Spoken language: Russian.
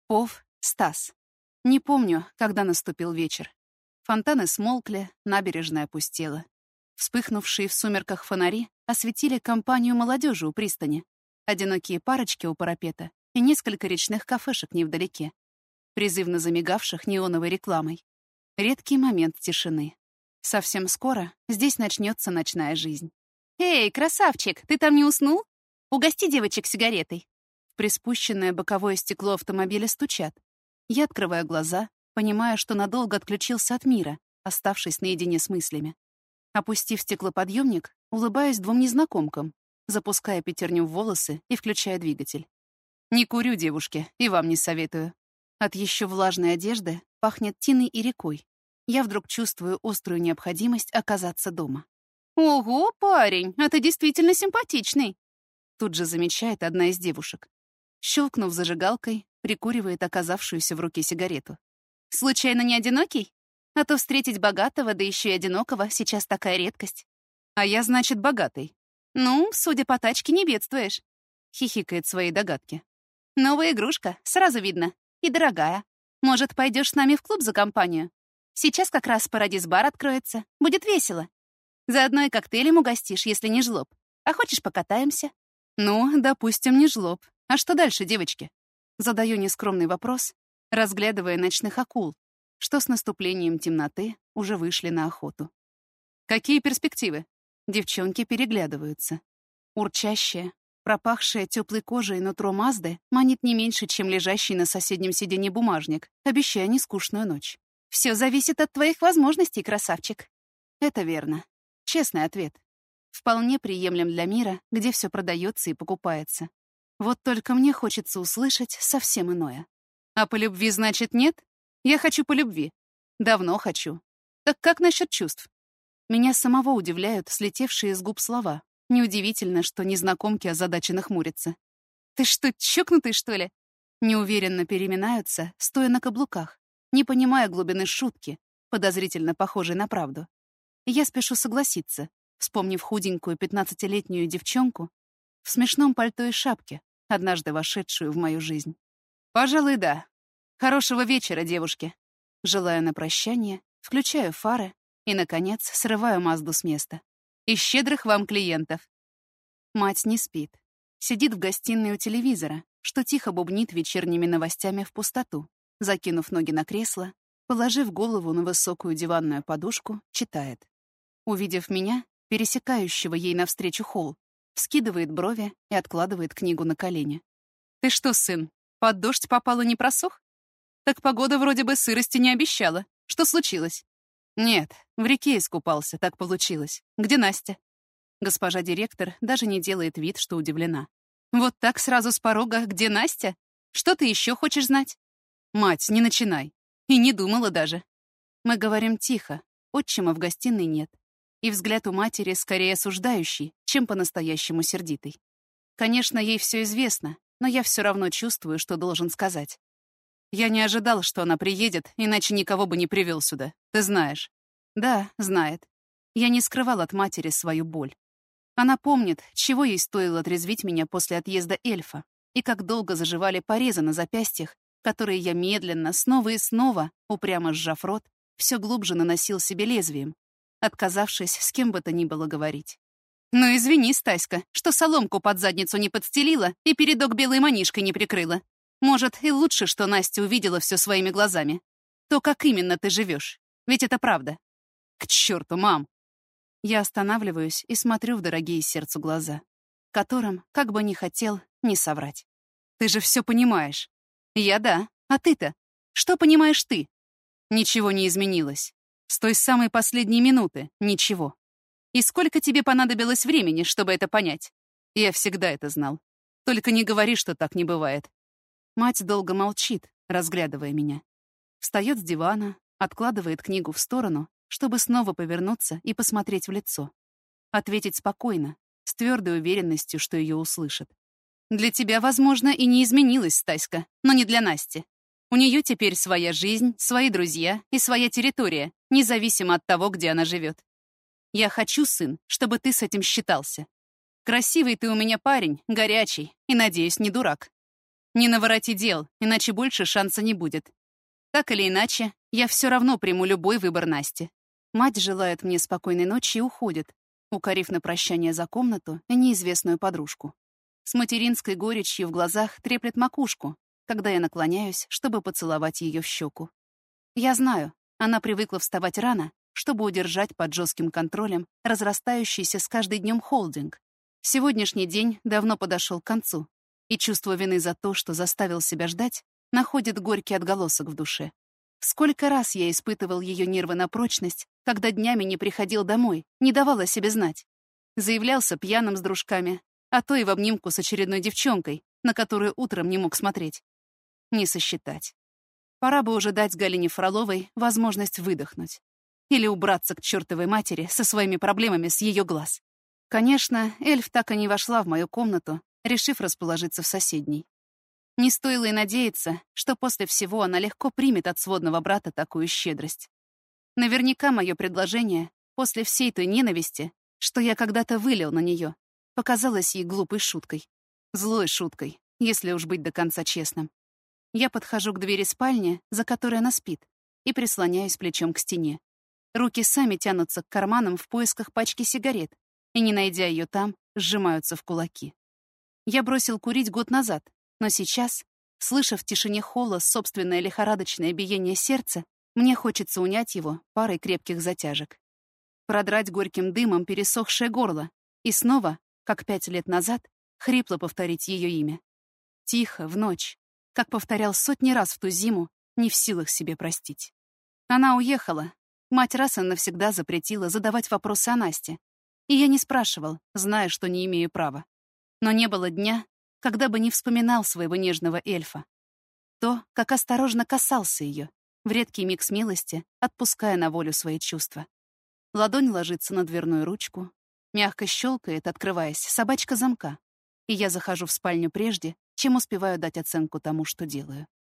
Пов, Стас. Не помню, когда наступил вечер. Фонтаны смолкли, набережная опустела. Вспыхнувшие в сумерках фонари осветили компанию молодежи у пристани, одинокие парочки у парапета и несколько речных кафешек невдалеке, призывно замигавших неоновой рекламой. Редкий момент тишины. Совсем скоро здесь начнется ночная жизнь. «Эй, красавчик, ты там не уснул? Угости девочек сигаретой». В приспущенное боковое стекло автомобиля стучат. Я открываю глаза, понимая, что надолго отключился от мира, оставшись наедине с мыслями. Опустив стеклоподъемник, улыбаюсь двум незнакомкам, запуская пятерню в волосы и включая двигатель. Не курю, девушки, и вам не советую. От еще влажной одежды пахнет тиной и рекой. Я вдруг чувствую острую необходимость оказаться дома. «Ого, парень, а ты действительно симпатичный!» Тут же замечает одна из девушек. Щелкнув зажигалкой, прикуривает оказавшуюся в руке сигарету. «Случайно не одинокий? А то встретить богатого, да еще и одинокого, сейчас такая редкость». «А я, значит, богатый». «Ну, судя по тачке, не бедствуешь», — хихикает своей догадки. «Новая игрушка, сразу видно. И дорогая. Может, пойдешь с нами в клуб за компанию? Сейчас как раз Парадис-бар откроется. Будет весело. Заодно и коктейлем угостишь, если не жлоб. А хочешь, покатаемся?» «Ну, допустим, не жлоб. А что дальше, девочки?» Задаю нескромный вопрос, разглядывая ночных акул, что с наступлением темноты уже вышли на охоту. «Какие перспективы?» Девчонки переглядываются. Урчащая, пропахшая теплой кожей нутро Мазды манит не меньше, чем лежащий на соседнем сиденье бумажник, обещая нескучную ночь. «Все зависит от твоих возможностей, красавчик». Это верно. Честный ответ. Вполне приемлем для мира, где все продается и покупается. Вот только мне хочется услышать совсем иное. А по любви, значит, нет? Я хочу по любви. Давно хочу. Так как насчет чувств? Меня самого удивляют слетевшие с губ слова. Неудивительно, что незнакомки озадаченно хмурятся. «Ты что, чокнутый, что ли?» Неуверенно переминаются, стоя на каблуках, не понимая глубины шутки, подозрительно похожей на правду. И я спешу согласиться, вспомнив худенькую 15-летнюю девчонку в смешном пальто и шапке, однажды вошедшую в мою жизнь. «Пожалуй, да. Хорошего вечера, девушки». Желаю на прощание, включаю фары и, наконец, срываю Мазду с места. «И щедрых вам клиентов». Мать не спит. Сидит в гостиной у телевизора, что тихо бубнит вечерними новостями в пустоту. Закинув ноги на кресло, положив голову на высокую диванную подушку, читает. Увидев меня, пересекающего ей навстречу холл, вскидывает брови и откладывает книгу на колени. «Ты что, сын, под дождь попал и не просох? Так погода вроде бы сырости не обещала. Что случилось?» «Нет, в реке искупался, так получилось. Где Настя?» Госпожа директор даже не делает вид, что удивлена. «Вот так сразу с порога, где Настя? Что ты еще хочешь знать?» «Мать, не начинай. И не думала даже». Мы говорим тихо, отчима в гостиной нет. И взгляд у матери скорее осуждающий, чем по-настоящему сердитый. Конечно, ей все известно, но я все равно чувствую, что должен сказать. Я не ожидал, что она приедет, иначе никого бы не привел сюда. Ты знаешь. Да, знает. Я не скрывал от матери свою боль. Она помнит, чего ей стоило отрезвить меня после отъезда эльфа, и как долго заживали порезы на запястьях, которые я медленно, снова и снова, упрямо сжав рот, все глубже наносил себе лезвием, отказавшись с кем бы то ни было говорить. «Ну извини, Стаська, что соломку под задницу не подстелила и передок белой манишкой не прикрыла. Может, и лучше, что Настя увидела все своими глазами. То, как именно ты живешь. Ведь это правда». «К черту, мам!» Я останавливаюсь и смотрю в дорогие сердцу глаза, которым, как бы ни хотел, не соврать. «Ты же все понимаешь». «Я да. А ты-то? Что понимаешь ты?» «Ничего не изменилось. С той самой последней минуты ничего. И сколько тебе понадобилось времени, чтобы это понять? Я всегда это знал. Только не говори, что так не бывает». Мать долго молчит, разглядывая меня. Встает с дивана, откладывает книгу в сторону, чтобы снова повернуться и посмотреть в лицо. Ответить спокойно, с твердой уверенностью, что ее услышат. «Для тебя, возможно, и не изменилось, Стаська, но не для Насти. У нее теперь своя жизнь, свои друзья и своя территория, независимо от того, где она живет. Я хочу, сын, чтобы ты с этим считался. Красивый ты у меня парень, горячий и, надеюсь, не дурак. Не навороти дел, иначе больше шанса не будет. Так или иначе, я все равно приму любой выбор Насти. Мать желает мне спокойной ночи и уходит, укорив на прощание за комнату неизвестную подружку. С материнской горечью в глазах треплет макушку, когда я наклоняюсь, чтобы поцеловать ее в щеку. Я знаю, она привыкла вставать рано, чтобы удержать под жестким контролем разрастающийся с каждым днем холдинг. Сегодняшний день давно подошел к концу, и чувство вины за то, что заставил себя ждать, находит горький отголосок в душе. Сколько раз я испытывал ее нервы на прочность, когда днями не приходил домой, не давал о себе знать. Заявлялся пьяным с дружками, а то и в обнимку с очередной девчонкой, на которую утром не мог смотреть. Не сосчитать. Пора бы уже дать Галине Фроловой возможность выдохнуть. Или убраться к чертовой матери со своими проблемами с ее глаз. Конечно, эльф так и не вошла в мою комнату, решив расположиться в соседней. Не стоило и надеяться, что после всего она легко примет от сводного брата такую щедрость. Наверняка мое предложение, после всей той ненависти, что я когда-то вылил на нее, показалось ей глупой шуткой. Злой шуткой, если уж быть до конца честным. Я подхожу к двери спальни, за которой она спит, и прислоняюсь плечом к стене. Руки сами тянутся к карманам в поисках пачки сигарет, и, не найдя ее там, сжимаются в кулаки. Я бросил курить год назад, но сейчас, слыша в тишине холла собственное лихорадочное биение сердца, мне хочется унять его парой крепких затяжек. Продрать горьким дымом пересохшее горло и снова, как 5 лет назад, хрипло повторить ее имя. Тихо, в ночь, как повторял сотни раз в ту зиму, не в силах себе простить. Она уехала. Мать раз и навсегда запретила задавать вопросы о Насте. И я не спрашивал, зная, что не имею права. Но не было дня, когда бы не вспоминал своего нежного эльфа. То, как осторожно касался ее, в редкий миг смелости, отпуская на волю свои чувства. Ладонь ложится на дверную ручку, мягко щелкает, открываясь, собачка замка, и я захожу в спальню прежде, чем успеваю дать оценку тому, что делаю.